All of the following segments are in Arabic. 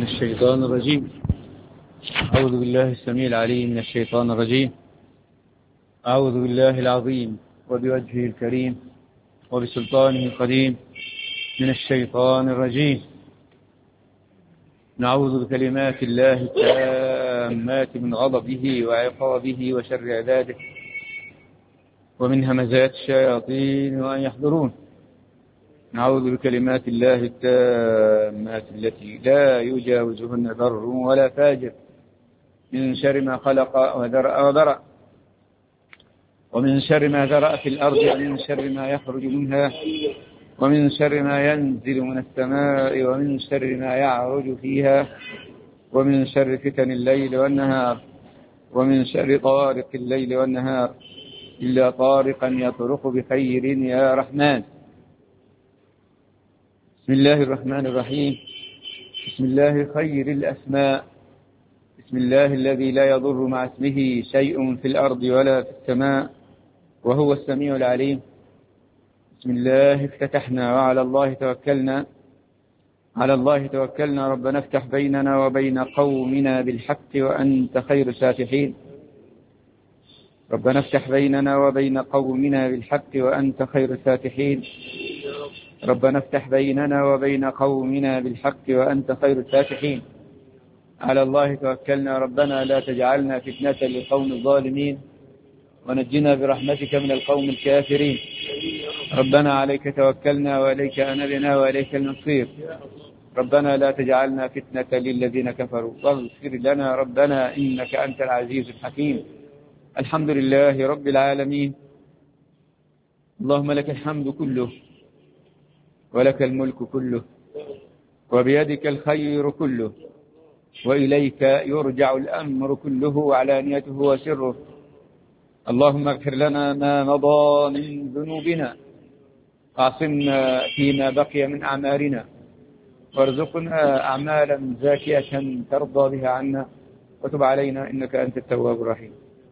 الشيطان الرجيم. أعوذ بالله السميع العليم من الشيطان الرجيم. أعوذ بالله العظيم وبوجهه الكريم وبسلطانه القديم من الشيطان الرجيم. نعوذ بكلمات الله التامات من غضبه وعقابه وشر عباده ومن همزات الشياطين وأن يحضرون. نعوذ بكلمات الله التامات التي لا يجاوزهن بر ولا فاجر من شر ما خلق وذرأ ومن شر ما ذرأ في الأرض ومن شر ما يخرج منها ومن شر ما ينزل من السماء ومن شر ما يعرج فيها ومن شر فتن الليل والنهار ومن شر طارق الليل والنهار إلا طارقا يطرق بخير يا رحمن. بسم الله الرحمن الرحيم. بسم الله خير الأسماء. بسم الله الذي لا يضر مع اسمه شيء في الأرض ولا في السماء وهو السميع العليم. بسم الله افتتحنا وعلى الله توكلنا. على الله توكلنا. ربنا افتح بيننا وبين قومنا بالحق وأنت خير الفاتحين. ربنا افتح بيننا وبين قومنا بالحق وأنت خير الفاتحين. ربنا افتح بيننا وبين قومنا بالحق وأنت خير الفاتحين. على الله توكلنا. ربنا لا تجعلنا فتنة للقوم الظالمين ونجنا برحمتك من القوم الكافرين. ربنا عليك توكلنا وإليك أنبنا وإليك المصير. ربنا لا تجعلنا فتنة للذين كفروا واغفر لنا ربنا إنك أنت العزيز الحكيم. الحمد لله رب العالمين. اللهم لك الحمد كله ولك الملك كله وبيدك الخير كله وإليك يرجع الأمر كله وعلانيته وسره. اللهم اغفر لنا ما مضى من ذنوبنا واعصمنا فيما بقي من أعمالنا وارزقنا أعمالا زاكية ترضى بها عنا وتب علينا إنك أنت التواب الرحيم.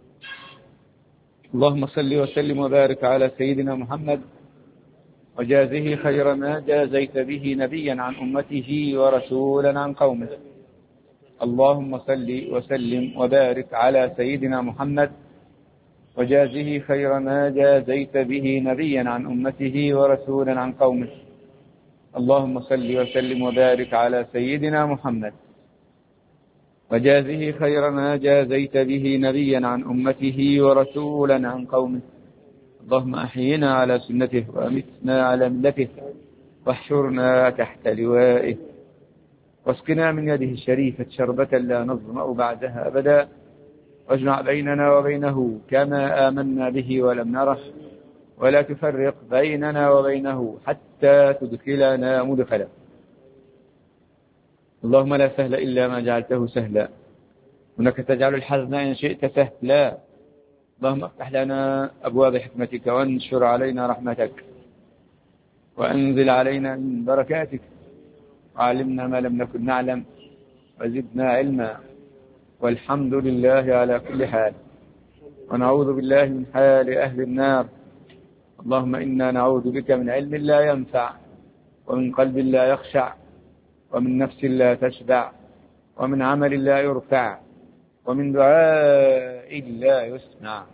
اللهم صل وسلم وبارك على سيدنا محمد وجازه خير ما جازيت به نبيا عن أمته ورسولا عن قومه. اللهم صل وسلم وبارك على سيدنا محمد وجازه خير ما جازيت به نبيا عن أمته ورسولا عن قومه. اللهم صل وسلم وبارك على سيدنا محمد وجازه خير ما جازيت به نبيا عن أمته ورسولا عن قومه. اللهم أحينا على سنته وأمتنا على ملته واحشرنا تحت لوائه واسقنا من يده الشريفة شربة لا نظمأ بعدها أبدا واجمع بيننا وبينه كما آمنا به ولم نره ولا تفرق بيننا وبينه حتى تدخلنا مدخلا. اللهم لا سهل إلا ما جعلته سهلا وإنك تجعل الحزن إن شئت سهلا. اللهم افتح لنا أبواب حكمتك وانشر علينا رحمتك وأنزل علينا من بركاتك وعلمنا ما لم نكن نعلم وزدنا علما والحمد لله على كل حال. ونعوذ بالله من حال أهل النار. اللهم إنا نعوذ بك من علم لا ينفع ومن قلب لا يخشع ومن نفس لا تشبع ومن عمل لا يرفع ومن دعاء لا يسمع.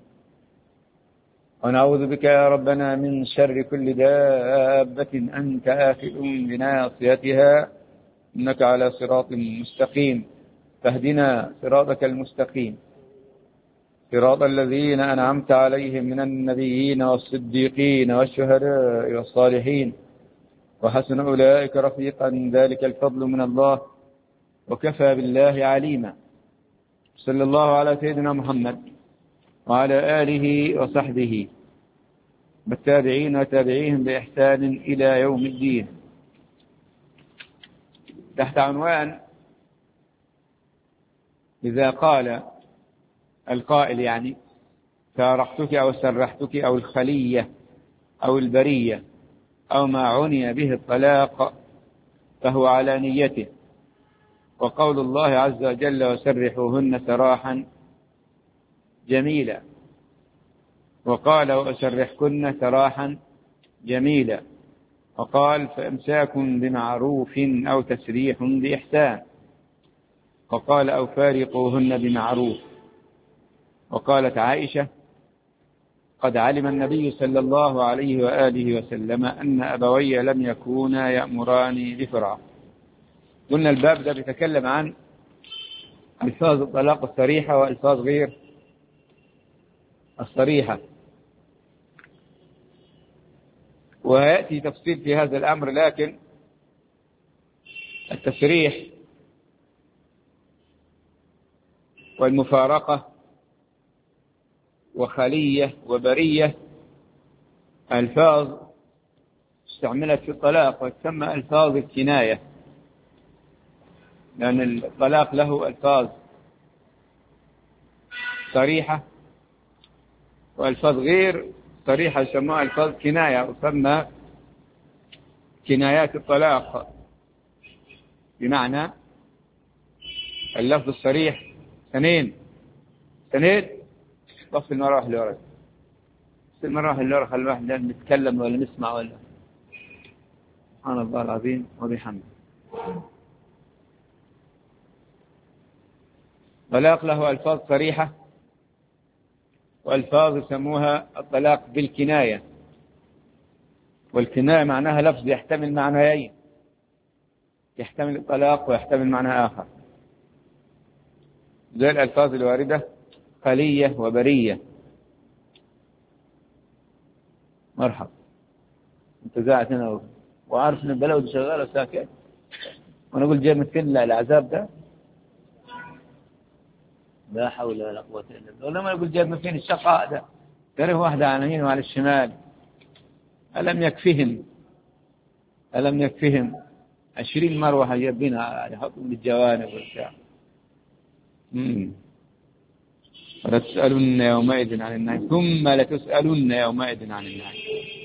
ونعوذ بك يا ربنا من شر كل دابة أنت آخذ بناصيتها إنك على صراط مستقيم. فاهدنا صراطك المستقيم صراط الذين أنعمت عليهم من النبيين والصديقين والشهداء والصالحين وحسن أولئك رفيقا ذلك الفضل من الله وكفى بالله عليما. صلى الله على سيدنا محمد وعلى آله وصحبه والتابعين وتابعيهم بإحسان إلى يوم الدين. تحت عنوان إذا قال القائل يعني فارقتك أو سرحتك أو الخلية أو البرية أو ما عني به الطلاق فهو على نيته. وقول الله عز وجل وسرحوهن سراحا جميلا. وقال وأسرحكن سراحا جميلا. وقال فإمساك بمعروف أو تسريح بإحسان. وقال أو فارقوهن بمعروف. وقالت عائشة قد علم النبي صلى الله عليه وآله وسلم أن أبوي لم يكونا يأمراني بفراق. قلنا الباب ده بيتكلم عن ألفاظ الطلاق الصريحة وألفاظ غير الصريحة، ويأتي تفصيل في هذا الأمر، لكن التصريح والمفارقة وخلية وبرية ألفاظ استعملت في الطلاق وتسمى ألفاظ الكناية، لأن الطلاق له ألفاظ صريحة وألفاظ غير صريحة يسموها ألفاظ كناية، وتسمى كنايات الطلاق، بمعنى اللفظ الصريح سنين طف المراوح اللي ورا، المراوح اللي ورا خلي الواحد نتكلم ولا نسمع ولا. سبحان الله العظيم وبحمده. طلاق له ألفاظ صريحة وألفاظ يسموها الطلاق بالكناية، والكناية معناها لفظ يحتمل معنيين، يحتمل الطلاق ويحتمل معنى آخر، زي الألفاظ الواردة خلية وبرية. مرحبا، انت قاعد هنا وعارف ان البلد شغاله وساكت، وانا اقول جاي مثل العذاب ده، لا حول ولا قوه الا بالله. ولما يقول جاي مثل الشقاء ده، كره واحده على اليمين وعلى الشمال، ألم يكفهم 20 مروحه جايبينها يحطوا بالجوانب والبتاع. ولتسألن يومئذ عن النعيم ثم لتسألن يومئذ عن النعيم.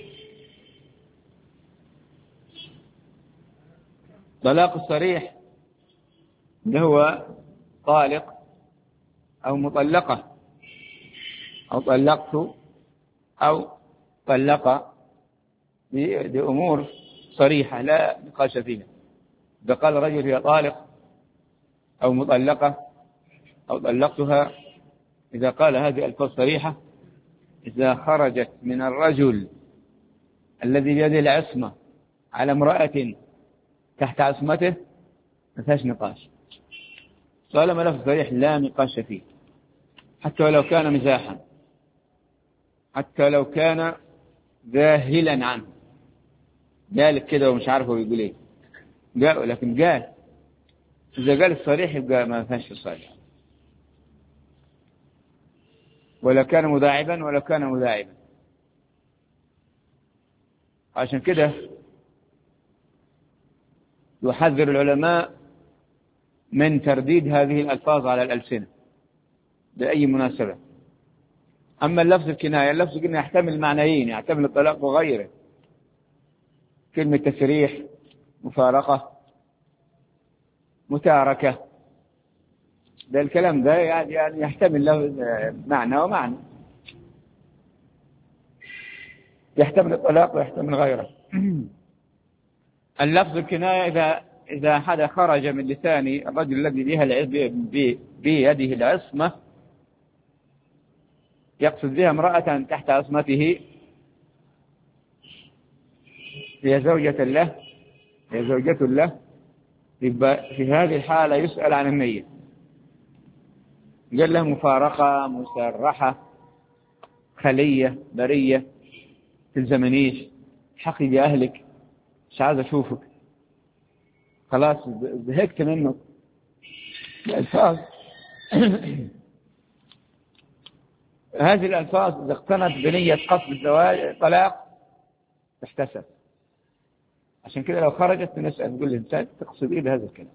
طلاق الصريح اللي هو طالق أو مطلقة أو طلقت أو طلق بأمور صريحة لا نقاش فيها. إذا قال رجل هي طالق أو مطلقة أو طلقتها، إذا قال هذه ألفاظ صريحة، إذا خرجت من الرجل الذي بيده العصمة على امرأة تحت عصمته ما فيهاش نقاش، طالما لفظ صريح لا نقاش فيه، حتى ولو كان مزاحا، حتى لو كان ذاهلا عنه، قال كده ومش عارفه بيقول ايه، لكن قال إذا قال الصريح يبقى ما فيهاش الصريح، ولا كان مداعبا ولا كان مداعبا. عشان كده يحذر العلماء من ترديد هذه الألفاظ على الألسنة بأي مناسبة. أما اللفظ الكناية، اللفظ الكناية يحتمل معنيين، يحتمل الطلاق وغيره، كلمة تسريح، مفارقة، متاركة، ده الكلام ده يعني يحتمل له معنى ومعنى، يحتمل الطلاق ويحتمل غيره. اللفظ الكناية إذا حدا خرج من لسان الرجل الذي بيده العصمة يقصد بها امرأة تحت عصمته، هي زوجة له، يبقى في هذه الحالة يسأل عن النية. قال له مفارقة، مسرحة، خلية، برية، تلزمنيش، حقي بأهلك، مش عايز أشوفك، خلاص زهقت منه. الألفاظ هذه الألفاظ إذا اقتنت بنية قصد الزواج طلاق تحتسب. عشان كده لو خرجت نسأل نقول الإنسان تقصد إيه بهذا الكلام.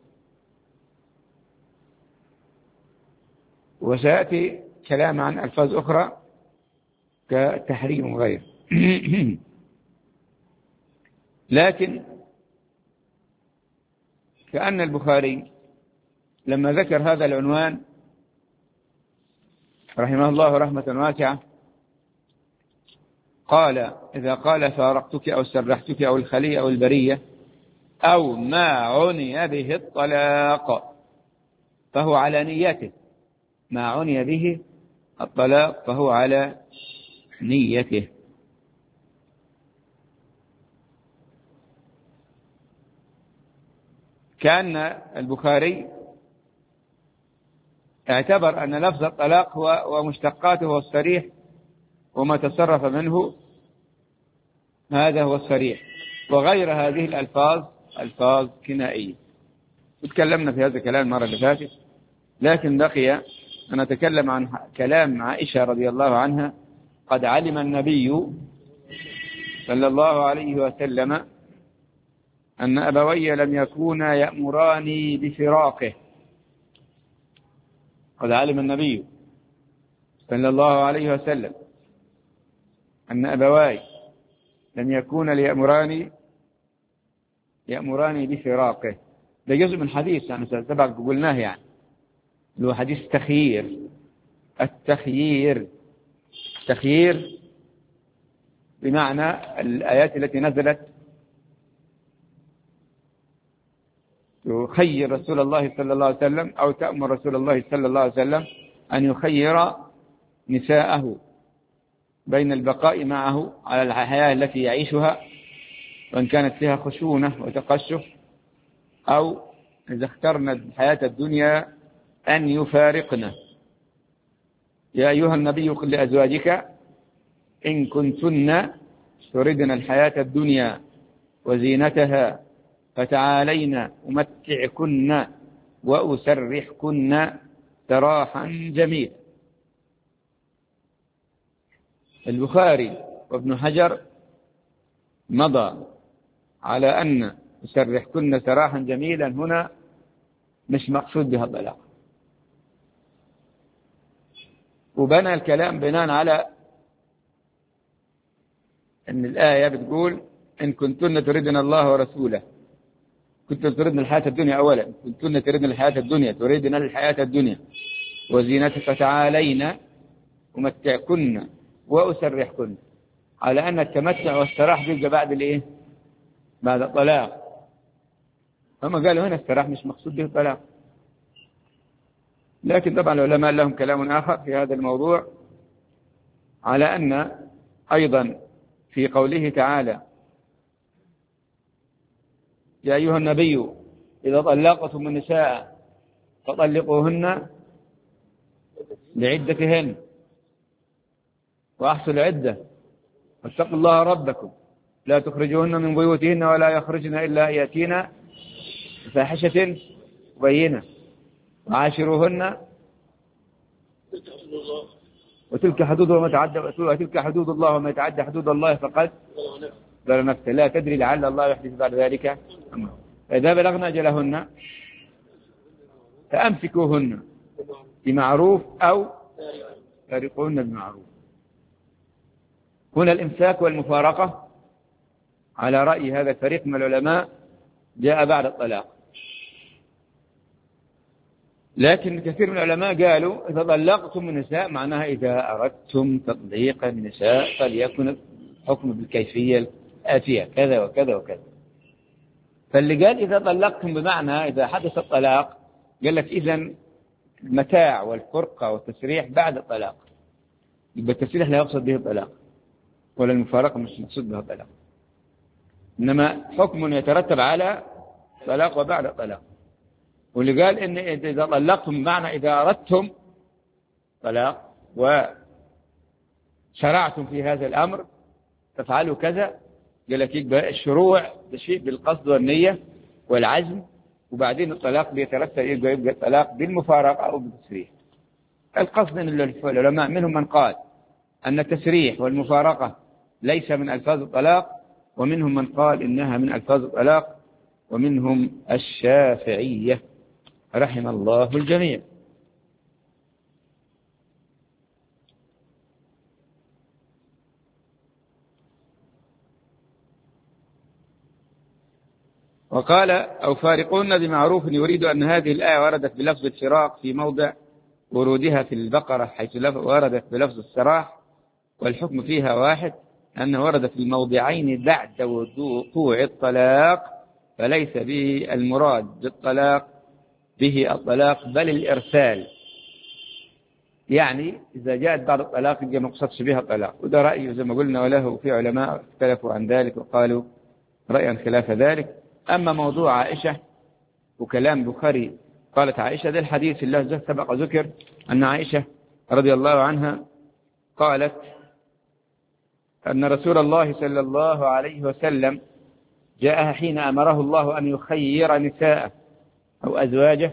وسيأتي كلام عن ألفاظ أخرى كتحريم وغيره. لكن كأن البخاري لما ذكر هذا العنوان رحمه الله رحمة واسعة قال إذا قال فارقتك أو سرحتك أو الخلية أو البرية أو ما عني به الطلاق فهو على نيته، ما عني به الطلاق فهو على نيته. كان البخاري اعتبر أن لفظ الطلاق ومشتقاته هو الصريح، وما تصرف منه هذا هو الصريح، وغير هذه الألفاظ ألفاظ كنائية. تكلمنا في هذا الكلام المرة اللي فاتت، لكن بقي أن نتكلم عن كلام عائشة رضي الله عنها: قد علم النبي صلى الله عليه وسلم أن أبوي لم يكونا يأمراني بفراقه. قد علم النبي صلى الله عليه وسلم أن أبواي لم يكونا يأمراني بفراقه. ده جزء من حديث يعني سبق قلناه، يعني اللي هو حديث التخيير بمعنى الآيات التي نزلت يخير رسول الله صلى الله عليه وسلم، أو تأمر رسول الله صلى الله عليه وسلم أن يخير نساءه بين البقاء معه على الحياة التي يعيشها، وإن كانت فيها خشونة وتقشف، أو إذا اخترنا الحياة الدنيا أن يفارقنا. يا أيها النبي قل لأزواجك إن كنتن تردن الحياة الدنيا وزينتها فتعالين أمتعكن وأسرحكن سراحا جميلا. البخاري وابن حجر مضى على أن أسرحكن سراحا جميلا هنا مش مقصود بها الطلاق، وبنى الكلام بناء على أن الآية بتقول إن كنتن تردن الله ورسوله، كنتن تردن الحياة الدنيا أولا، كنتن تردن الحياة الدنيا، تريدن الحياة الدنيا وزينتها فتعالين أمتعكن وأسرحكن، على أن التمتع والسراح بيبقى بعد الإيه؟ بعد الطلاق. فما قالوا هنا السراح مش مقصود به الطلاق، لكن طبعا العلماء لهم كلام آخر في هذا الموضوع، على أن أيضا في قوله تعالى: يا أيها النبي إذا طلقتم النساء فطلقوهن لعدتهن وأحصوا العدة واتقوا الله ربكم لا تخرجوهن من بيوتهن ولا يخرجن إلا يأتين بفاحشة مبينة وعاشروهن وتلك حدود الله وما يتعدى حدود الله فقد ظلم نفسه، لا تدري لعل الله يحدث بعد ذلك أمرا. فإذا بلغن أجلهن فأمسكوهن بمعروف أو فارقوهن بمعروف. هنا الإمساك والمفارقة على رأي هذا الفريق من العلماء جاء بعد الطلاق، لكن كثير من العلماء قالوا إذا طلقتم النساء معناها إذا أردتم تطليق النساء فليكن الحكم بالكيفية الآتية كذا وكذا وكذا. فاللي قال إذا طلقتم بمعنى إذا حدث الطلاق، قال لك إذن المتاع والفرقة والتسريح بعد الطلاق، يبقى التسريح لا يقصد به الطلاق ولا المفارقة مش مقصود به الطلاق، إنما حكم يترتب على طلاق وبعد الطلاق. واللي قال إن إذا طلقتم بمعنى إذا أردتم طلاق وشرعتم في هذا الأمر تفعلوا كذا، قال لك يبقى الشروع بشيء بالقصد والنية والعزم، وبعدين الطلاق بيترتب يبقى الطلاق بالمفارقة أو بالتسريح. القصد أن العلماء منهم من قال أن التسريح والمفارقة ليس من ألفاظ الطلاق، ومنهم من قال إنها من ألفاظ الطلاق، ومنهم الشافعية رحم الله الجميع. وقال أو فارقون بمعروف يريد أن هذه الآية وردت بلفظ الفراق في موضع ورودها في البقرة حيث وردت بلفظ السراح، والحكم فيها واحد، أنه ورد في الموضعين بعد وقوع الطلاق، فليس به المراد بالطلاق به الطلاق بل الإرسال. يعني إذا جاءت بعد الطلاق يجي ما قصدش بها الطلاق، وده رأيه زي ما قلنا، وله في علماء اختلفوا عن ذلك وقالوا رأيا خلاف ذلك. أما موضوع عائشة وكلام بخاري قالت عائشة، ده الحديث اللي سبق ذكر أن عائشة رضي الله عنها قالت أن رسول الله صلى الله عليه وسلم جاءها حين أمره الله أن يخير نساءه أو أزواجه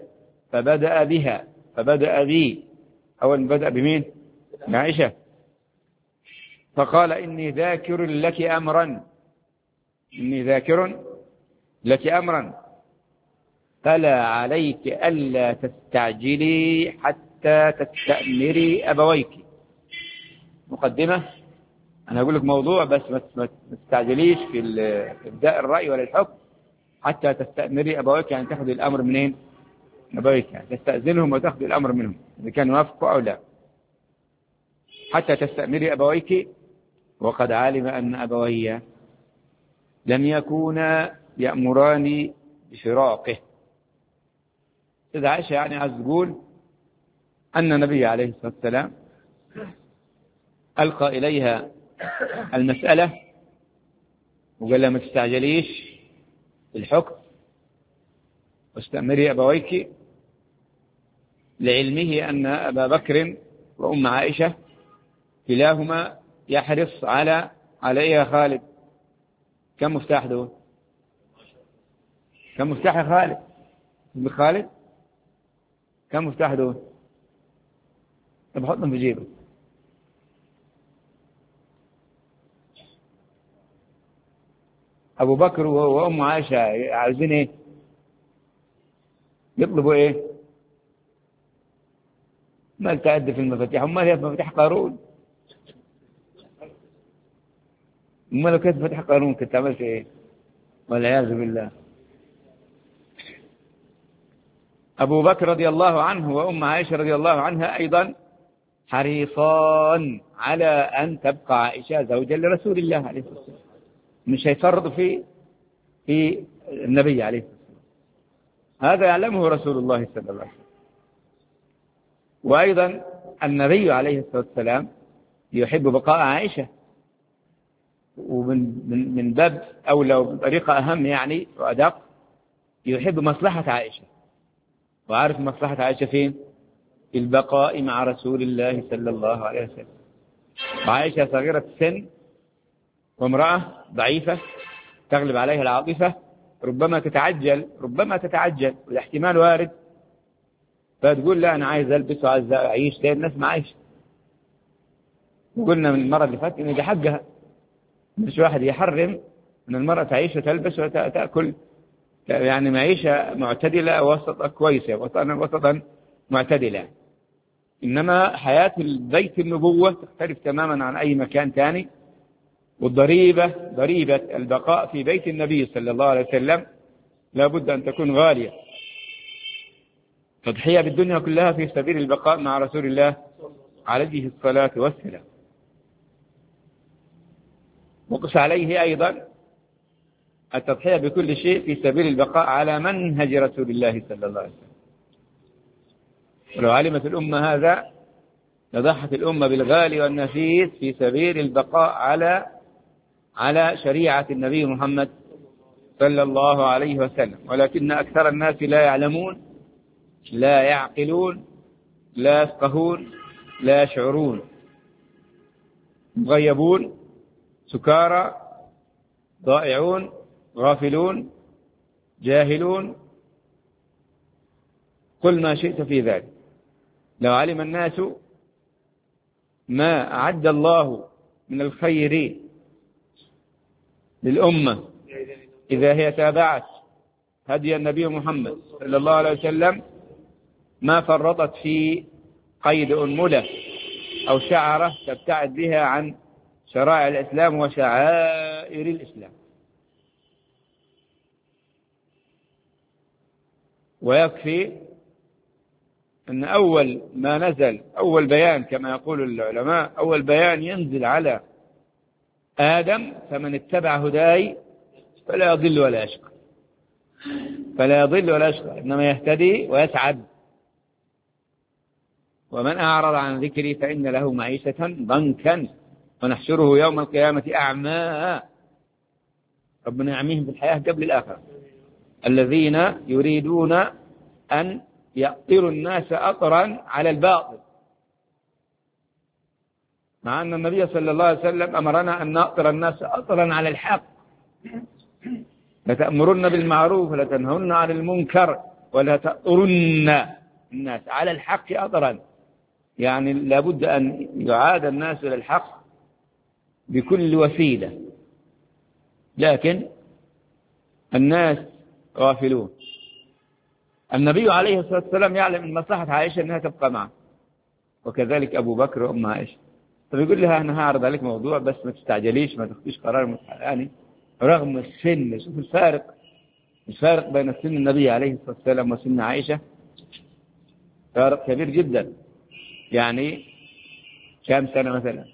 فبدأ بي، أول بدأ بمين؟ عائشة. فقال إني ذاكر لك أمرا فلا عليك ألا تستعجلي حتى تستأمري أبويك. مقدمة، أنا أقول لك موضوع بس ما تستعجليش في إبداء الرأي ولا الحكم حتى تستأمري أبويك، يعني تأخذ الأمر منين؟ أبويك، يعني تستأذنهم وتأخذ الأمر منهم إذا كانوا يوافقوا أو لا. حتى تستأمري أبويك وقد علم أن أبوي لم يكونا يأمراني بفراقه. إذا عائشة يعني عايز تقول أن النبي عليه الصلاة والسلام ألقى إليها المسألة وقال لها ما تستعجليش الحكم واستأمري أبويك، لعلمه أن أبا بكر وأم عائشة كلاهما يحرص على إيه خالد؟ كم مفتاح دول؟ كم مفتاح يا خالد؟ بخالد كم مفتاح دول؟ طب حطهم في جيبك. أبو بكر وأم عائشة عايزين إيه؟ يطلبوا إيه؟ ما تعد في المفاتيح، وما هي مفاتيح قارون. وما لو كانت مفاتيح قارون كنت عملت إيه؟ والعياذ بالله. أبو بكر رضي الله عنه وأم عائشة رضي الله عنها أيضا حريصان على أن تبقى عائشة زوجا لرسول الله عليه الصلاة والسلام، مش هيفرض في النبي عليه الصلاة والسلام. هذا يعلمه رسول الله صلى الله عليه وسلم. وأيضا النبي عليه الصلاة والسلام يحب بقاء عائشة، ومن باب أو لو بطريقة أهم يعني وأدق يحب مصلحة عائشة، وعارف مصلحة عائشة فين؟ في البقاء مع رسول الله صلى الله عليه وسلم. وعائشة صغيرة السن وامرأة ضعيفة تغلب عليها العاطفة، ربما تتعجل والاحتمال وارد، فتقول لا أنا عايز ألبس وعايز أعيش زي الناس ما عايش. وقلنا من المرة اللي فاتت إن ده حقها، مش واحد يحرم أن المرأة تعيش وتلبس وتأكل، يعني معيشة معتدلة وسط كويسة، وسطا معتدلة. إنما حياة البيت النبوة تختلف تماما عن أي مكان ثاني، والضريبة ضريبة البقاء في بيت النبي صلى الله عليه وسلم لابد أن تكون غالية، تضحية بالدنيا كلها في سبيل البقاء مع رسول الله عليه الصلاة والسلام. وقس عليه أيضا التضحية بكل شيء في سبيل البقاء على منهج رسول الله صلى الله عليه وسلم. ولو علمت الأمة هذا لضحت الأمة بالغالي والنفيس في سبيل البقاء على شريعة النبي محمد صلى الله عليه وسلم. ولكن أكثر الناس لا يعلمون، لا يعقلون، لا يفقهون، لا يشعرون، مغيبون، سكارى، ضائعون، غافلون، جاهلون، قل ما شئت في ذلك. لو علم الناس ما أعد الله من الخير للأمة إذا هي تابعت هدي النبي محمد صلى الله عليه وسلم ما فرطت في قيد أنملة أو شعرة تبتعد بها عن شرائع الإسلام وشعائر الإسلام. ويكفي أن أول ما نزل، أول بيان كما يقول العلماء، أول بيان ينزل على آدم: فمن اتبع هداي فلا يضل ولا يشقى. فلا يضل ولا يشقى، إنما يهتدي ويسعد. ومن أعرض عن ذكري فإن له معيشة ضنكا ونحشره يوم القيامة أعمى. ربنا يعميهم في الحياة قبل الآخرة. الذين يريدون أن يأطروا الناس أطرا على الباطل، مع أن النبي صلى الله عليه وسلم أمرنا أن نأطر الناس أطرا على الحق. لتأمرن بالمعروف ولتنهون عن المنكر ولا تأطرن الناس على الحق أطرا، يعني لابد أن يعاد الناس إلى الحق بكل وسيلة، لكن الناس غافلون. النبي عليه الصلاة والسلام يعلم من مصلحة عائشة أنها تبقى معه، وكذلك أبو بكر وأم عائشة. فبيقول لها أنا هعرض عليك موضوع بس ما تستعجليش، ما تاخديش قرار يعني رغم السن. شوف الفارق بين سن النبي عليه الصلاة والسلام وسن عائشة فارق كبير جدا. يعني كم سنة مثلا؟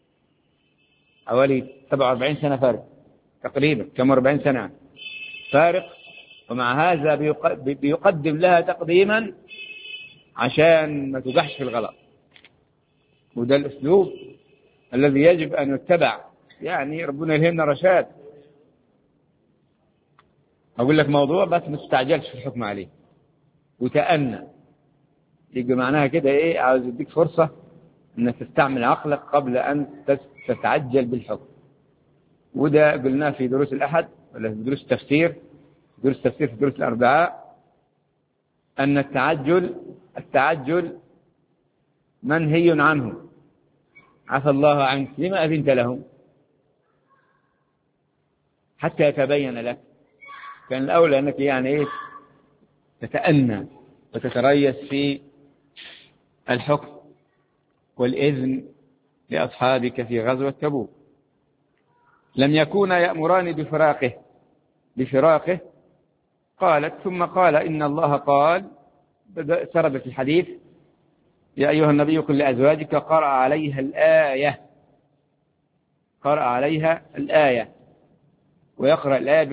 حوالي 47 سنة فارق تقريبا، كم 40 سنة فارق. ومع هذا بيقدم لها تقديما عشان ما تقعش في الغلط. وده الأسلوب الذي يجب أن يتبع. يعني ربنا يلهمنا رشاد. أقول لك موضوع بس ما تستعجلش في الحكم عليه وتأنى. يبقى معناها كده إيه؟ عاوز يديك فرصة أنك تستعمل عقلك قبل أن تتعجل بالحكم. وده قلناه في دروس الأحد ولا في دروس التفسير، في دروس الأربعاء، أن التعجل منهي عنه. عفى الله عنك لما أذنت لهم حتى يتبين لك. كان الأولى أنك يعني إيه تتأنى وتتريث في الحكم والإذن لأصحابك في غزوة تبوك. لم يكونا يأمران بفراقه. قالت ثم قال إن الله قال، سردت الحديث: يا أيها النبي قل لأزواجك قرأ عليها الآية. ويقرأ الآية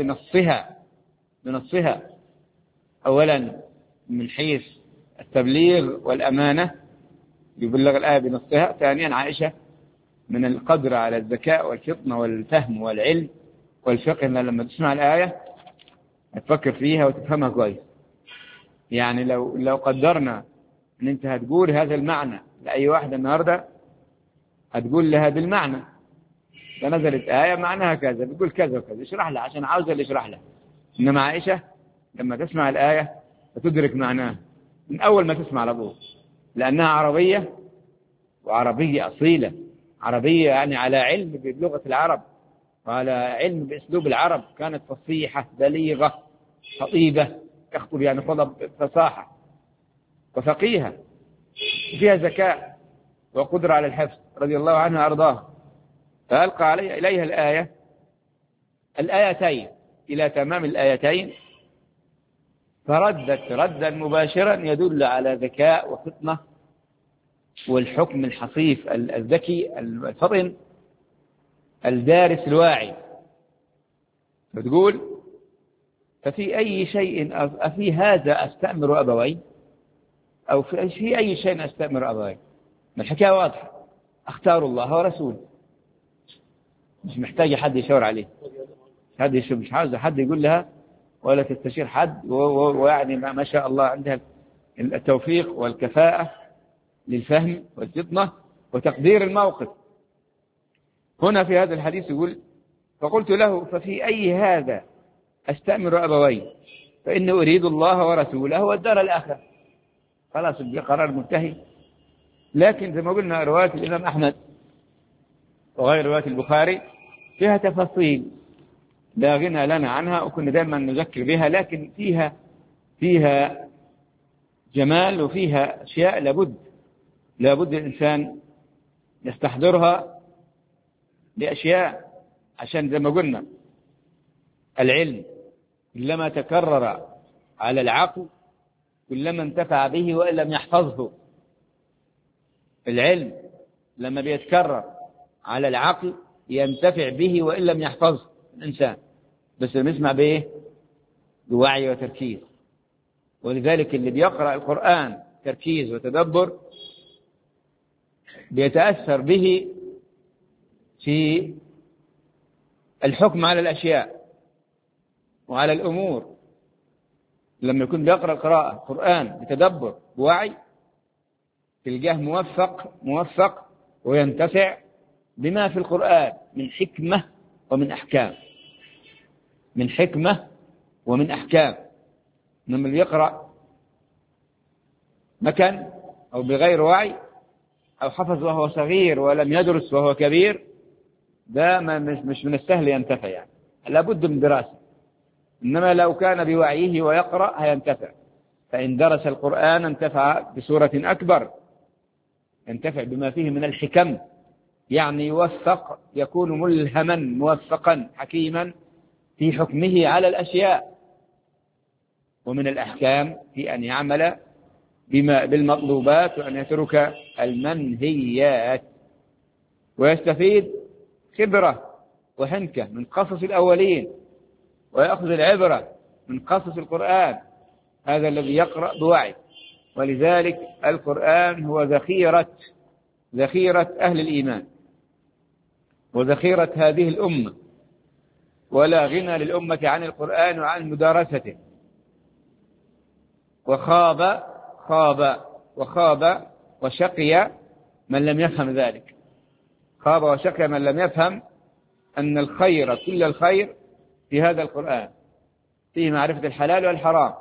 بنصها أولا من حيث التبليغ والأمانة، يبلغ الآية بنصها. ثانيا عائشة من القدر على الذكاء والفطنة والفهم والعلم والفقه، إن لما تسمع الآية تفكر فيها وتفهمها كويس. يعني لو قدرنا أن أنت هتقول هذا المعنى لأي واحدة النهاردة، هتقول لها بالمعنى. فنزلت آية معناها كذا، بتقول كذا وكذا، اشرح لها عشان عاوزة اللي يشرح لها. إنما عائشة لما تسمع الآية فتدرك معناها من أول ما تسمع لأبوه، لأنها عربية، وعربية أصيلة، عربية يعني على علم بلغة العرب وعلى علم بأسلوب العرب. كانت فصيحة بليغة خطيبة، تخطب يعني خطب فصاحة، وفقيهة فيها ذكاء وقدرة على الحفظ رضي الله عنها أرضاها. فألقى إليها الآيتين إلى تمام الآيتين، فردت ردا مباشرا يدل على ذكاء وفطنة والحكم الحصيف الذكي الفطن الدارس الواعي. فتقول: ففي أي شيء أفي هذا أستأمر أبوي، أو في أي شيء أستأمر أبوي. الحكاية واضحة، أختار الله ورسوله، مش محتاج حد يشاور عليه، مش عاوز حد يقول لها ولا تستشير حد. ويعني ما شاء الله عندها التوفيق والكفاءة للفهم والفطنة وتقدير الموقف. هنا في هذا الحديث يقول: فقلت له: ففي أي هذا أستأمر أبوي، فإني أريد الله ورسوله والدار الآخرة. خلاص القرار منتهي. لكن زي ما قلنا رواية الإمام أحمد وغير رواية البخاري فيها تفاصيل لا غنى لنا عنها، وكنا دائما نذكر بها، لكن فيها جمال وفيها أشياء لابد الإنسان يستحضرها لأشياء، عشان زي ما قلنا العلم كلما تكرر على العقل كلما انتفع به وإن لم يحفظه. العلم لما بيتكرر على العقل ينتفع به وإن لم يحفظه الإنسان، بس لما يسمع بإيه؟ بوعي وتركيز. ولذلك اللي بيقرأ القرآن تركيز وتدبر بيتأثر به في الحكم على الأشياء وعلى الأمور. لما يكون بيقرأ قرآن بتدبر بوعي تلقاه موفق وينتفع بما في القرآن من حكمة ومن أحكام، من حكمة ومن أحكام. لما بيقرأ مكان أو بغير وعي أو حفظ وهو صغير ولم يدرس وهو كبير، ده مش من السهل ينتفع، يعني لابد من دراسة. إنما لو كان بوعيه ويقرأ هينتفع، فإن درس القرآن انتفع بصورة أكبر، ينتفع بما فيه من الحكم، يعني يوفق، يكون ملهما موفقا حكيما في حكمه على الأشياء، ومن الأحكام في أن يعمل بالمطلوبات وأن يترك المنهيات، ويستفيد خبرة وحنكة من قصص الأولين، ويأخذ العبرة من قصص القرآن. هذا الذي يقرأ بوعي. ولذلك القرآن هو ذخيرة أهل الإيمان وذخيرة هذه الأمة، ولا غنى للأمة عن القرآن وعن مدارسته. وخاب وشقي من لم يفهم ذلك. خاب وشقي من لم يفهم أن الخير، كل الخير في هذا القرآن، فيه معرفة الحلال والحرام،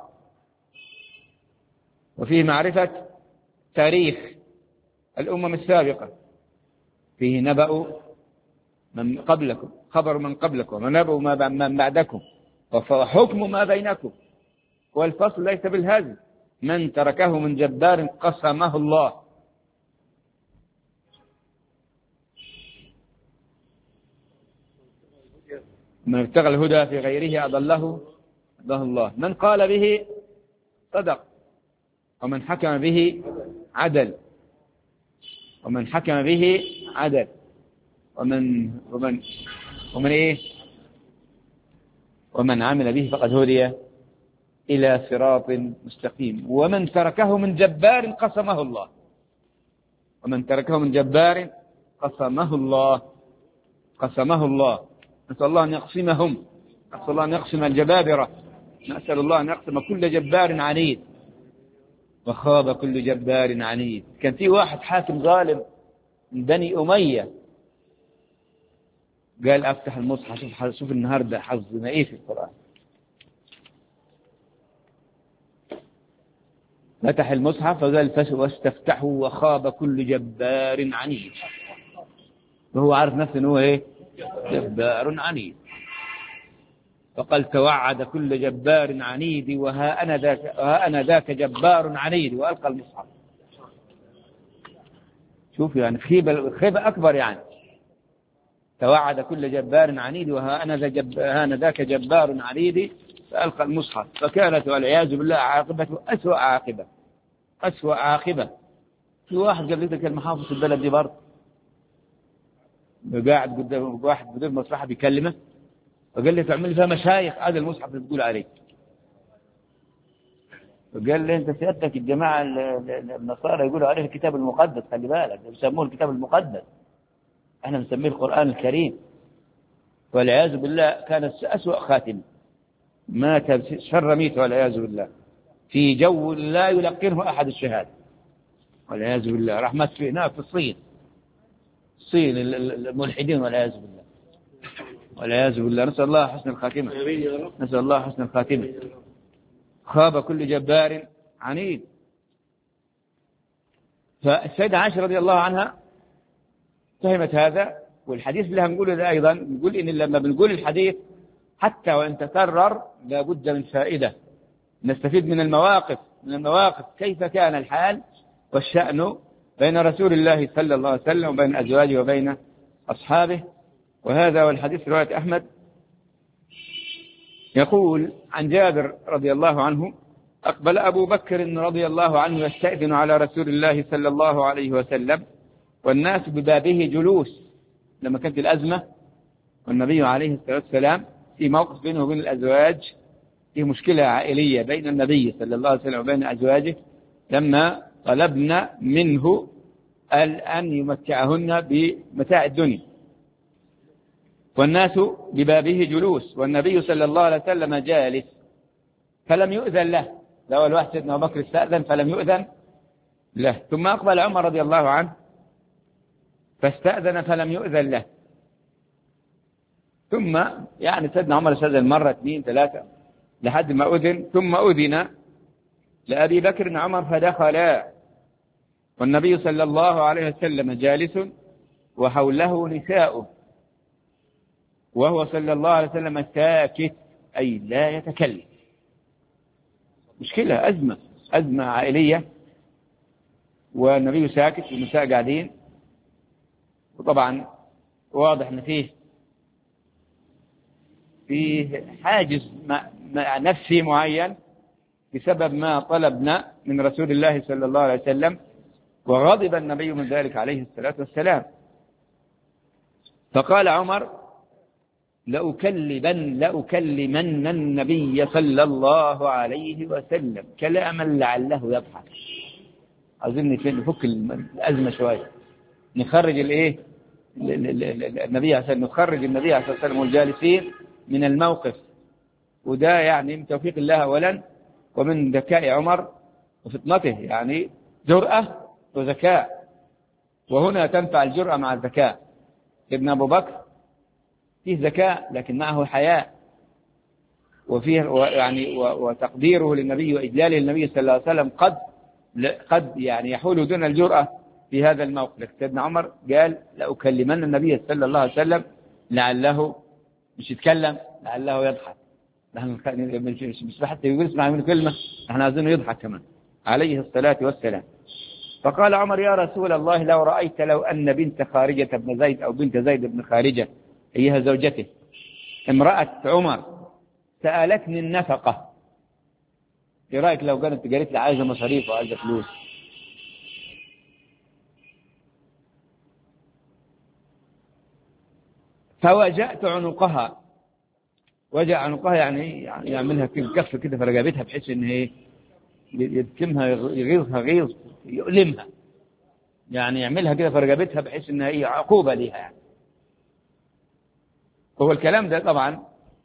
وفيه معرفة تاريخ الأمم السابقة، فيه نبأ من قبلكم، خبر من قبلكم، ونبأ من بعدكم، وحكم ما بينكم، والفصل ليس بالهزل. من تركه من جبار قسمه الله. من ابتغى الهدى في غيره أضله الله. من قال به صدق، ومن حكم به عدل، ومن حكم به عدل، ومن عمل به فقد هدي إلى صراط مستقيم. ومن تركه من جبار قسمه الله. ومن تركه من جبار قسمه الله. نسأل الله أن يقسمهم، نسأل الله أن يقسم الجبابرة، نسأل الله أن يقسم كل جبار عنيد. وخاب كل جبار عنيد. كان في واحد حاكم ظالم من بني أمية، قال أفتح المصحف شوف النهاردة حظنا إيه في القرآن. فتح المصحف وقال واستفتحوا وخاب كل جبار عنيد. وهو عارف نفسه أنه إيه؟ جبار عنيد. فقال توعد كل جبار عنيد وها أنا ذاك جبار عنيد، وألقى المصحف. شوف يعني خيبة أكبر، يعني توعد كل جبار عنيد وها أنا ذاك جبار عنيد، فألقى المصحف. فكانت والعياذ بالله عاقبته أسوأ عاقبة. في واحد قال لك المحافظ في البلد دي برضه قاعد قدام واحد مدير مصلحة بيكلمه، وقال لي تعمل فيها مشايخ، هذا المصحف اللي بتقول عليه. وقال لي انت سيادتك الجماعة النصارى يقولوا عليه الكتاب المقدس، خلي بالك بيسموه الكتاب المقدس، احنا بنسميه القرآن الكريم. والعياذ بالله كانت أسوأ خاتمة، مات شر ميت والعياذ بالله في جو لا يلقنه أحد الشهادة، والعياذ بالله. رحمت في هناك في الصين الملحدين، والعياذ بالله. نسأل الله حسن الخاتمة. خاب كل جبار عنيد. فالسيدة عائشة رضي الله عنها فهمت هذا، والحديث اللي هنقوله ده أيضا نقول إن لما بنقول الحديث حتى وإن تكرر لابد من فائدة، نستفيد من المواقف كيف كان الحال والشأن بين رسول الله صلى الله عليه وسلم وبين أزواجه وبين أصحابه. وهذا والحديث رواية أحمد. يقول عن جابر رضي الله عنه: أقبل أبو بكر رضي الله عنه يستأذن على رسول الله صلى الله عليه وسلم والناس ببابه جلوس، لما كانت الأزمة والنبي عليه الصلاة والسلام في موقف بينه وبين الأزواج في مشكلة عائلية بين النبي صلى الله عليه وسلم وبين أزواجه لما طلبنا منه أن يمتعهن بمتاع الدنيا، والناس ببابه جلوس، والنبي صلى الله عليه وسلم جالس فلم يؤذن له. لو الواحد سيدنا أبو بكر استأذن فلم يؤذن له، ثم أقبل عمر رضي الله عنه فاستأذن فلم يؤذن له، ثم يعني سيدنا عمر استأذن مرة 2 3 لحد ما أذن، ثم أذن لأبي بكر عمر فدخلا، والنبي صلى الله عليه وسلم جالس وحوله نساؤه، وهو صلى الله عليه وسلم ساكت أي لا يتكلم. مشكلة، أزمة عائلية، والنبي ساكت والنساء قاعدين، وطبعا واضح أن فيه حاجز نفسي معين بسبب ما طلبنا من رسول الله صلى الله عليه وسلم، وغضب النبي من ذلك عليه الصلاة والسلام. فقال عمر لأكلمن النبي صلى الله عليه وسلم كلاما لعله يضحك. عايزين نفك الأزمة شوية، نخرج النبي عشان نخرج النبي عليه الصلاة والسلام والجالسين من الموقف، وده يعني من توفيق الله أولا، ومن ذكاء عمر وفطنته، يعني جرأة وذكاء، وهنا تنفع الجرأة مع الذكاء. ابن أبو بكر فيه ذكاء لكن معه حياء، وفيه يعني وتقديره للنبي وإجلاله للنبي صلى الله عليه وسلم قد يعني يحول دون الجرأة في هذا الموقف. سيدنا عمر قال لأكلمن النبي صلى الله عليه وسلم لعله مش يتكلم، لعله يضحك. مش حتى يقول اسمع منه كلمة، احنا عايزينه يضحك كمان عليه الصلاة والسلام. فقال عمر يا رسول الله لو رأيت لو أن بنت خارجة بن زيد أو بنت زيد بن خارجة هي زوجته امرأة عمر سألتني النفقة، ايه رأيك لو قالت لي عايزة مصاريف وعايزة فلوس؟ فوجأت عنقها، وجع عنقها يعني يعملها كف كده في رقبتها بحيث ان هي يتكمها يغيظها غيظ يؤلمها، يعني يعملها كده في رقبتها بحيث ان هي عقوبة ليها يعني. هو الكلام ده طبعا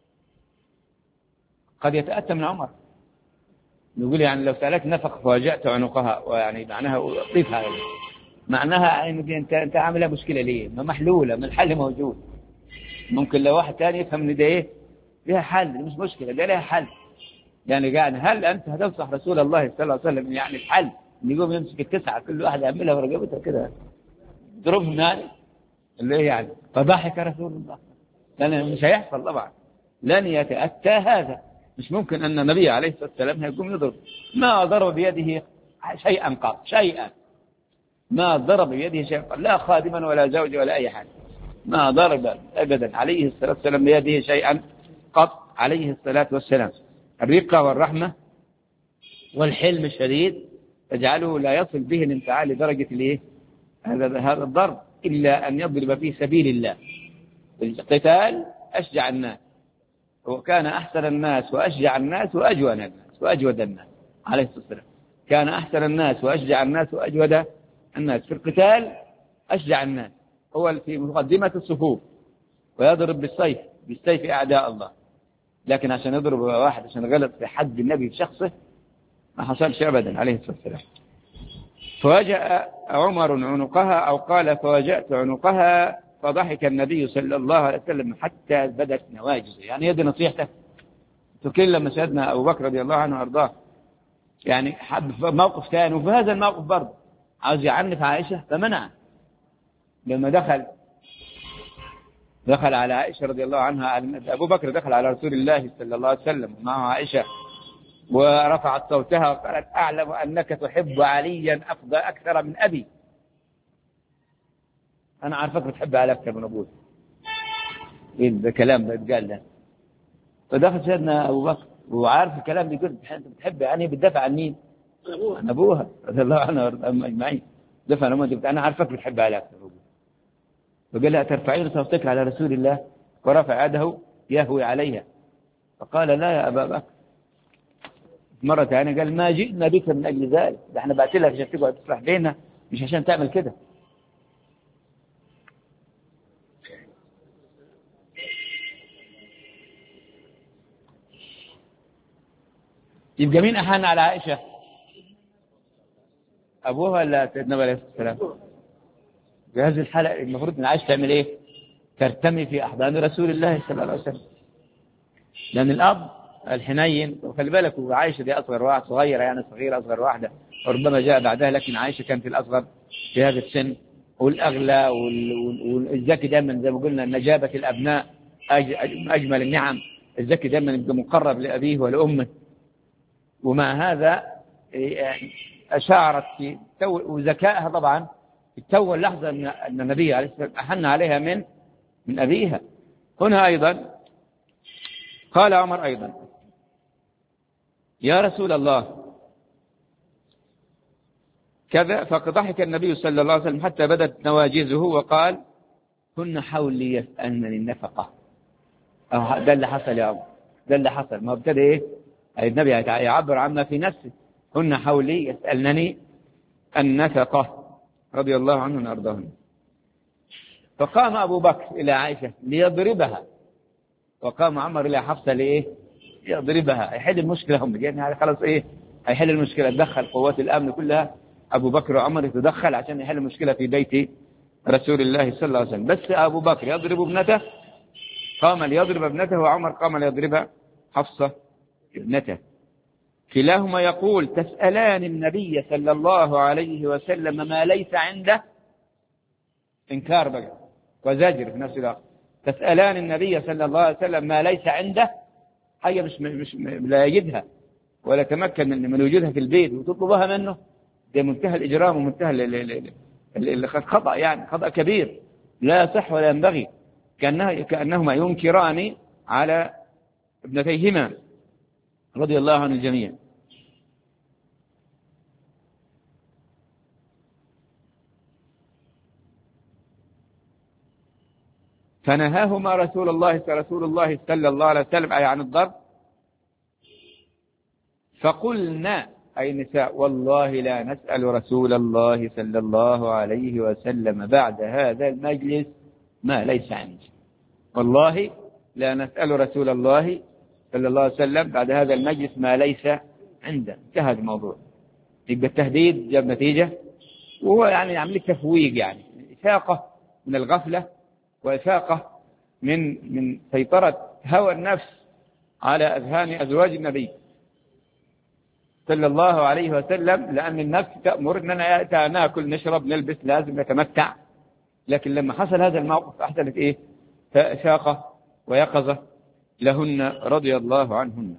قد يتأتى من عمر، يقول يعني لو سألت نفق فوجأت عنقها، ويعني معناها أطيفها، معناها انت عاملها مشكلة ليه؟ ما محلولة، ما الحل موجود. ممكن لو واحد ثاني يفهم ان ده ايه لها حل، مش مشكلة، ده لها حل. يعني قاعد هل انت هتنصح رسول الله صلى الله عليه وسلم يعني الحل ان يقوم يمسك التسعة كل واحد يعملها ورقبتها كده ضربهم يعني اللي هي يعني؟ فضحك رسول الله، لأن مش هيحصل طبعا، لن يتأتى هذا. مش ممكن أن النبي عليه الصلاة والسلام هيقوم يضرب، ما ضرب بيده شيئا قط، ما ضرب بيده شيئا قط، لا خادما ولا زوج ولا أي حاجة، ما ضرب أبدا عليه الصلاة والسلام بيده شيئا قط عليه الصلاة والسلام. الرقة والرحمة والحلم الشديد تجعله لا يصل به الانفعال لدرجة هذا الضرب، إلا أن يضرب في سبيل الله. القتال أشجع الناس، وكان أحسن الناس وأشجع الناس وأجود الناس عليه الصلاة والسلام. كان أحسن الناس وأشجع الناس وأجود الناس في القتال، أشجع الناس، هو في مقدمة الصفوف، ويضرب بالسيف أعداء الله. لكن عشان يضرب واحد عشان غلط في حد النبي في شخصه ما حصلش أبدا عليه الصلاة والسلام. فوجأ عمر عنقها، أو قال فوجأت عنقها، فضحك النبي صلى الله عليه وسلم حتى بدت نواجزه. يعني يدي نصيحته تكلم سيدنا أبو بكر رضي الله عنه وأرضاه، يعني حب في موقف ثاني، وفي هذا الموقف برضه عاوز يعنف عائشة فمنع. لما دخل على عائشة رضي الله عنها، أبو بكر دخل على رسول الله صلى الله عليه وسلم ومعه عائشة، ورفعت صوتها وقالت أعلم أنك تحب عليا أكثر من أبي، أنا عارفك بتحب علي أكثر من أبوي. إيه ده كلام بيتقال ده؟ فدخل سيدنا أبو بكر وعارف الكلام ده، يقول أنت بتحب يعني بتدافع عن مين؟ عن أبوها رضي الله عنها أجمعين. دافع عن أمها، أنا عارفك بتحب علي أكثر من أبوي. فقال لها ترفعين صوتك على رسول الله؟ ورفع يده يهوي عليها، فقال لا يا أبا بكر مرة ثانية قال ما جئنا بك من أجل ذلك، ده احنا بعت لك عشان تقعد تصلح بيننا، مش عشان تعمل كده. يبقى مين أحن على عائشة؟ أبوها ولا سيدنا النبي عليه الصلاة والسلام؟ في هذه الحالة المفروض أن عائشة تعمل إيه؟ ترتمي في أحضان رسول الله صلى الله عليه وسلم، لأن الأب الحنين، وخلي بالك وعائشة دي أصغر واحد، صغيرة يعني، صغيرة أصغر واحدة، وربما جاء بعدها، لكن عائشة كانت الأصغر في هذا السن والأغلى والذكي دائما زي ما قلنا نجابة الأبناء أجمل النعم. الذكي دائما يبقى مقرب لأبيه ولأمه، ومع هذا أشارت في وذكائها طبعا في تو اللحظة أن النبي عليه الصلاة والسلام أحن عليها من أبيها. هنا أيضا قال عمر أيضا يا رسول الله كذا، فضحك النبي صلى الله عليه وسلم حتى بدت نواجذه وقال كن حولي يسألنني النفقة. ده اللي حصل يا عمر، ده اللي حصل. ما ابتدى إيه النبي يعبر عما في نفسه، كن حولي يسألنني النفقة رضي الله عنه وأرضاهن. فقام أبو بكر إلى عائشة ليضربها، وقام عمر إلى حفصة لإيه يضربها، يحل المشكلة هم، يعني خلاص إيه هيحل المشكلة، دخل قوات الأمن كلها أبو بكر وعمر يتدخل عشان يحل المشكلة في بيت رسول الله صلى الله عليه وسلم. بس أبو بكر يضرب ابنته، قام ليضرب ابنته، وعمر قام ليضرب حفصة ابنته. كلاهما يقول تسألان النبي صلى الله عليه وسلم ما ليس عنده، إنكار بقى وزجر في نفس الوقت. تسألان النبي صلى الله عليه وسلم ما ليس عنده، حاجة مش لا يجدها ولا تمكن من وجودها في البيت وتطلبها منه، ده منتهى الإجرام ومنتهى الخطأ، يعني خطأ كبير لا صح ولا ينبغي. كأنهما ينكران على ابنتيهما رضي الله عن الجميع. فنهاهما رسول الله صلى الله عليه وسلم أي عن الضرب. فقلنا أي النساء والله لا نسأل رسول الله صلى الله عليه وسلم بعد هذا المجلس ما ليس عندي، والله لا نسأل رسول الله صلى الله عليه وسلم بعد هذا المجلس ما ليس عنده. انتهى الموضوع. يبقى التهديد جاب نتيجة، وهو يعني عملية تفويق، يعني إفاقة من الغفلة وإفاقة من سيطرة هوى النفس على أذهان أزواج النبي صلى الله عليه وسلم، لأن النفس تأمر أننا نأكل نشرب نلبس لازم نتمتع. لكن لما حصل هذا الموقف أحدثت إيه إفاقة ويقظة لهن رضي الله عنهن.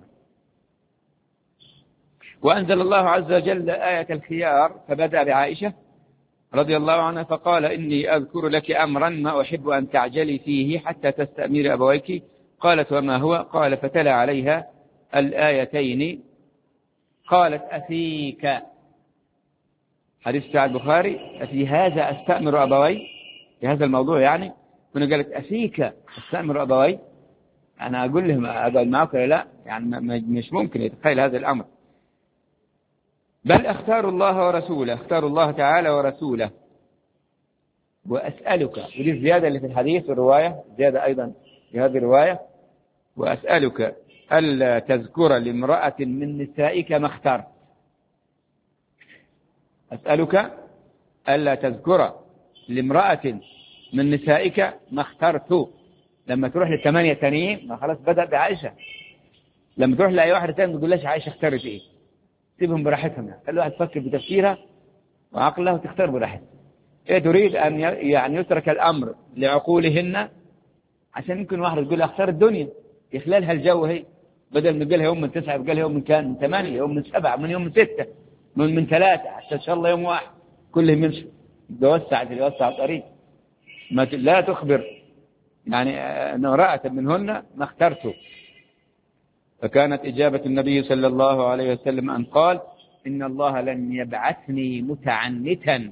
وأنزل الله عز وجل آية الخيار، فبدأ بعائشة رضي الله عنها فقال إني أذكر لك أمرا ما أحب أن تعجلي فيه حتى تستأمير أبويك. قالت وما هو؟ قال فتلا عليها الآيتين. قالت أفيك، حديث بتاع البخاري، أفي هذا أستأمر أبوي، في هذا الموضوع يعني. هنا قالت أفيك أستأمر أبوي، أنا أقول لهم أقعد معك ولا لا، يعني مش ممكن يتخيل هذا الأمر. بل اختار الله ورسوله، اختار الله تعالى ورسوله. وأسألك، ودي الزيادة اللي في الحديث والرواية، زيادة أيضا في هذه الرواية، وأسألك ألا تذكر لامرأة من نسائك ما اخترت. أسألك ألا تذكر لامرأة من نسائك ما اخترت. لما تروح للثمانية التانيين ما خلاص بدأ بعائشة، لما تروح لأي واحدة تانية ما تقولهاش عائشة اختارت إيه، سيبهم براحتهم، خلي واحد تفكر بتفكيرها وعقلها وتختار براحتها. إيه تريد أن يعني يترك الأمر لعقولهن، عشان يمكن واحد يقول اختار الدنيا يخلالها الجو، هي بدل ما يقولها يوم من 9 يقولها يوم من 8، يوم من 7، من يوم من 6، من 3، حتى إن شاء الله يوم واحد كلهم يمشوا، يوسع الطريق. لا تخبر يعني أن امرأة منهن ما اخترته. فكانت إجابة النبي صلى الله عليه وسلم أن قال إن الله لن يبعثني متعنتا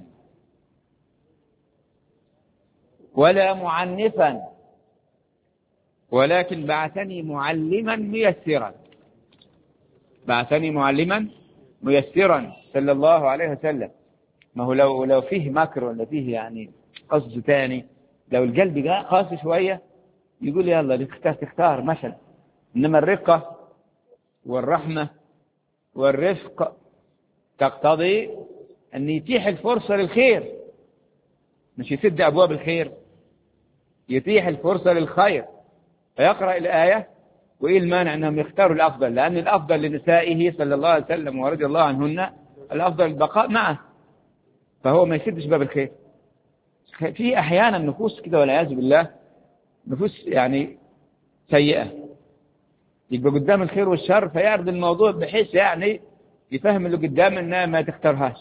ولا معنفا، ولكن بعثني معلما ميسرا. بعثني معلما ميسرا صلى الله عليه وسلم. ما هو لو فيه مكر ولا فيه يعني قصد ثاني، لو القلب جاء قاسي شوية يقول يلا تختار مثلا. إنما الرقة والرحمة والرفق تقتضي أن يتيح الفرصة للخير، مش يسد أبواب الخير، يتيح الفرصة للخير. فيقرأ الآية وإيه المانع أنهم يختاروا الأفضل، لأن الأفضل لنسائه صلى الله عليه وسلم ورضي الله عنهن الأفضل البقاء معه، فهو ما يسدش باب الخير. في أحيانا نفوس كده والعياذ بالله، نفوس يعني سيئة، يبقى قدام الخير والشر فيعرض الموضوع بحيث يعني يفهم اللي قدام انها ما تختارهاش.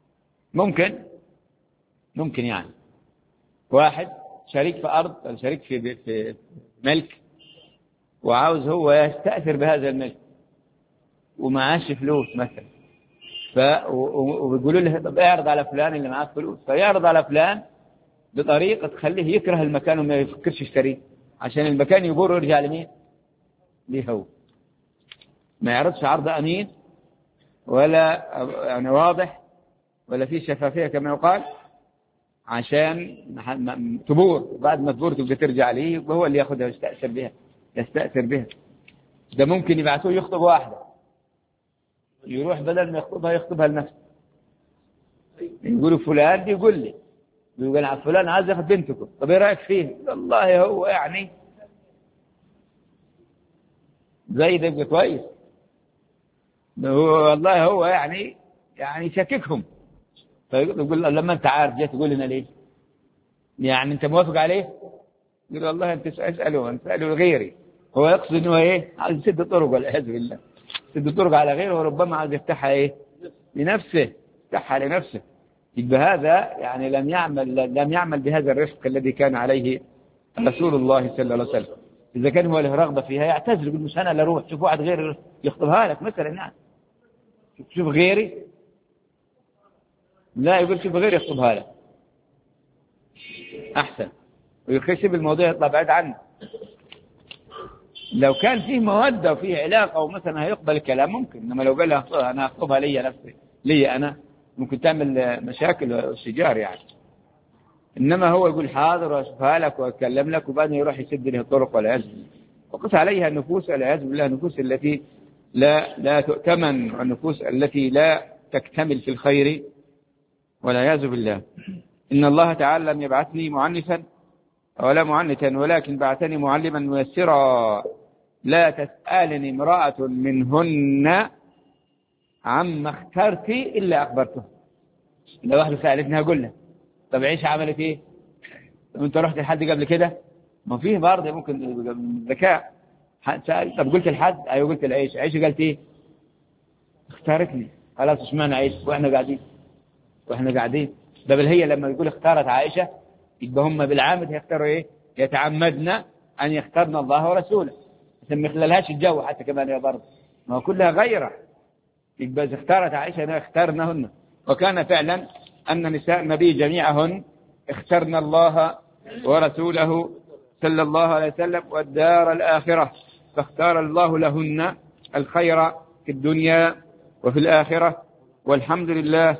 ممكن يعني واحد شريك في أرض أو شريك في ملك، وعاوز هو يستأثر بهذا الملك ومعاش فلوس مثلا، وبيقولوا له طب اعرض على فلان اللي معاه فلوس، فيعرض على فلان بطريقة تخليه يكره المكان وما يفكرش يشتريه، عشان المكان يبور ويرجع لمين؟ ليه هو. ما يعرضش عرض أمين ولا يعني واضح ولا فيه شفافية كما يقال، عشان تبور، بعد ما تبور تبقى ترجع ليه وهو اللي ياخذها يستأثر بها. ده ممكن يبعثوه يخطب واحدة، يروح بدل ما يخطبها لنفسه، يقولوا فلان بيقول لي، بيقول على فلان عايز ياخذ بنتكم، طب ايه رايك فيه؟ والله هو يعني زي ده كويس، والله هو يعني شككهم. فيقول لما انت عارف جاي تقول لنا ليه؟ يعني انت موافق عليه؟ يقول والله انت اساله غيري. هو يقصد انه ايه؟ عايز يسد الطرق والعياذ بالله، يسد الطرق على غيره، وربما عايز يفتحها ايه؟ لنفسه، يفتحها لنفسه. يبقى هذا يعني لم يعمل بهذا الرفق الذي كان عليه رسول الله صلى الله عليه وسلم. إذا كان هو له رغبة فيها يعتذر، يقول مش أنا اللي أروح، شوف واحد غير يخطبها لك مثلا، يعني شوف غيري، لا يقول شوف غيري يخطبها لك أحسن، ويخشب الموضوع يطلع بعيد عنه. لو كان فيه مودة وفيه علاقة ومثلا هيقبل الكلام ممكن، إنما لو قال له أنا أخطبها لي نفسي لي أنا، ممكن تعمل مشاكل وشجار يعني. إنما هو يقول حاضر وأشوفها لك وأتكلم لك، وبعدين يروح يسد له الطرق والعياذ بالله. وقس عليها النفوس والعياذ بالله، النفوس التي لا تؤتمن، والنفوس التي لا تكتمل في الخير والعياذ بالله. إن الله تعالى لم يبعثني معنفا ولا معنتا، ولكن بعثني معلما ميسرا. لا تسألني امرأة منهن عما اخترت إلا أخبرته. لو واحدة سألتني هقول لها طب عيشة عملت ايه؟ انت رحت لحد قبل كده؟ ما فيه برضه ممكن ذكاء. سأل طب قلت لحد؟ ايوه قلت العيشة. عيشة قالت ايه؟ اختارتني. خلاص اشمعنى عيشة واحنا قاعدين. ده بل هي لما يقول اختارت عائشة يبقى هم بالعامد هيختاروا ايه؟ يتعمدن ان يختارن الله ورسوله، عشان ما يخللهاش الجو حتى كمان يا برضه، ما هو كلها غيره. يبقى اذا اختارت عائشة اختارنهن. وكان فعلا أن نساء النبي جميعهن اخترن الله ورسوله صلى الله عليه وسلم والدار الآخرة، فاختار الله لهن الخير في الدنيا وفي الآخرة. والحمد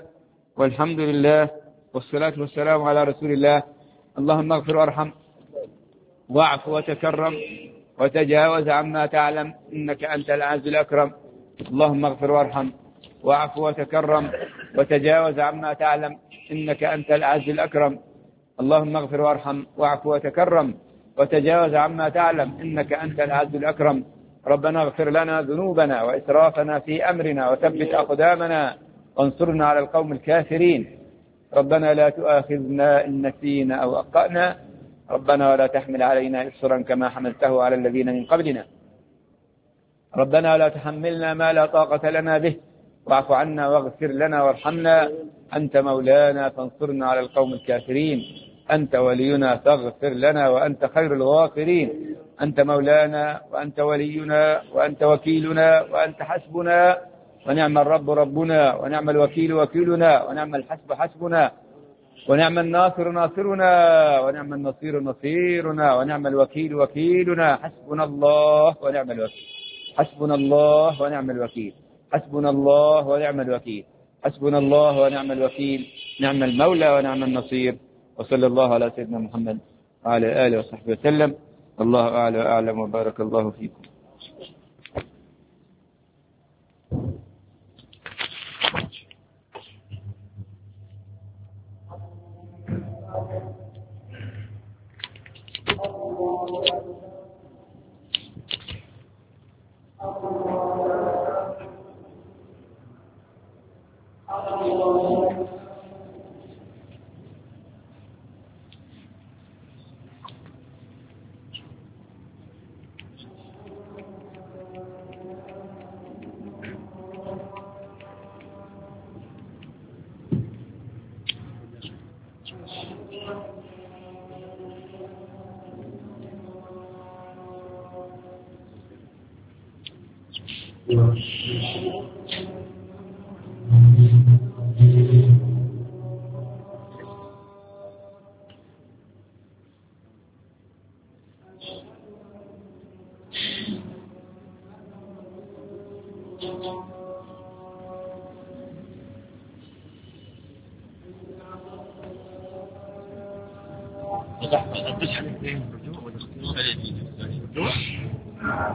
لله والصلاة والسلام على رسول الله. اللهم اغفر وارحم واعف وتكرم وتجاوز عما تعلم إنك أنت العز الأكرم. اللهم اغفر وارحم واعف وتكرم وتجاوز عما تعلم إنك أنت العز الأكرم. اللهم اغفر وارحم واعف وتكرم وتجاوز عما تعلم إنك أنت العز الأكرم. ربنا اغفر لنا ذنوبنا وإسرافنا في أمرنا وثبت أقدامنا وانصرنا على القوم الكافرين. ربنا لا تؤاخذنا إن نسينا أو أخطأنا. ربنا ولا تحمل علينا إصرا كما حملته على الذين من قبلنا. ربنا لا تحملنا ما لا طاقة لنا به، واعف عنا واغفر لنا وارحمنا. أنت مولانا فانصرنا على القوم الكافرين. أنت ولينا فاغفر لنا وأنت خير الغافرين. أنت مولانا وأنت ولينا وأنت وكيلنا وأنت حسبنا، ونعم الرب ربنا، ونعم الوكيل وكيلنا، ونعم الحسب حسبنا، ونعم الناصر ناصرنا، ونعم النصير نصيرنا، ونعم الوكيل وكيلنا. حسبنا الله ونعم الوكيل. حسبنا الله ونعم الوكيل. حسبنا الله ونعم الوكيل، حسبنا الله ونعم الوكيل، نعم المولى ونعم النصير. وصلى الله على سيدنا محمد وعلى آله وصحبه وسلم. الله أعلى وأعلم، وبارك الله فيكم. تسحب الرجوع والاختيار.